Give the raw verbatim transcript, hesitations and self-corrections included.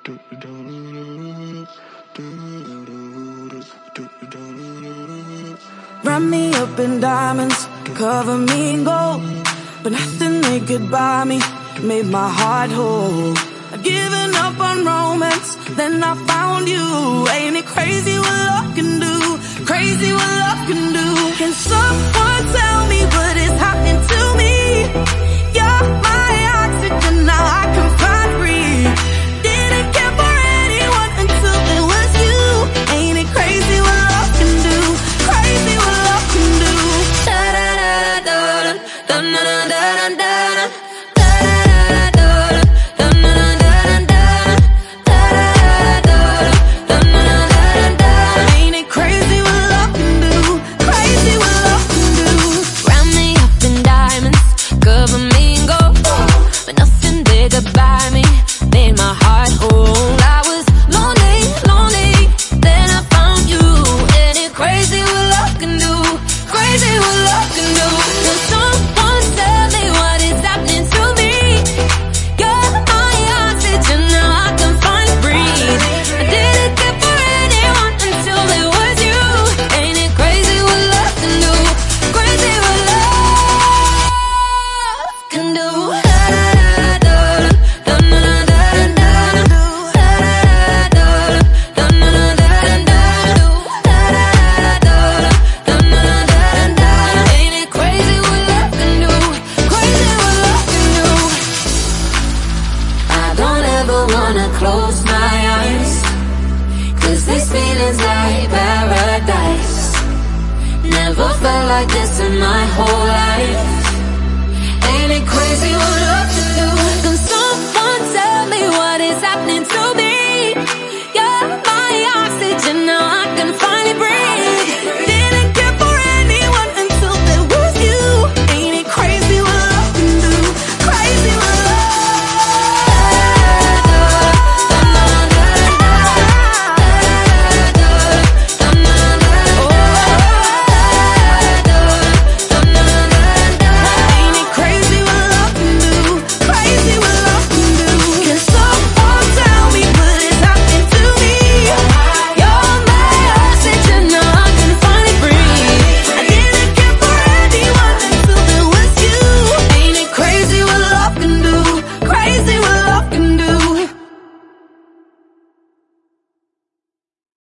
Wrap me up in diamonds, cover me in gold, but nothing they could buy me made my heart whole. I'd given up on romance, then I found you. Ain't it crazy what love can do? Crazy what love can do. Can someone tell me what is happening to me? You're my oxygen, now I can find breathe. Didn't care for anyone until it was you. Ain't it crazy what love can do? Crazy what love can do. Da da da da da da da da da da. Close my eyes, 'cause these feelings like paradise. Never felt like this in my whole life. Ain't it crazy what love can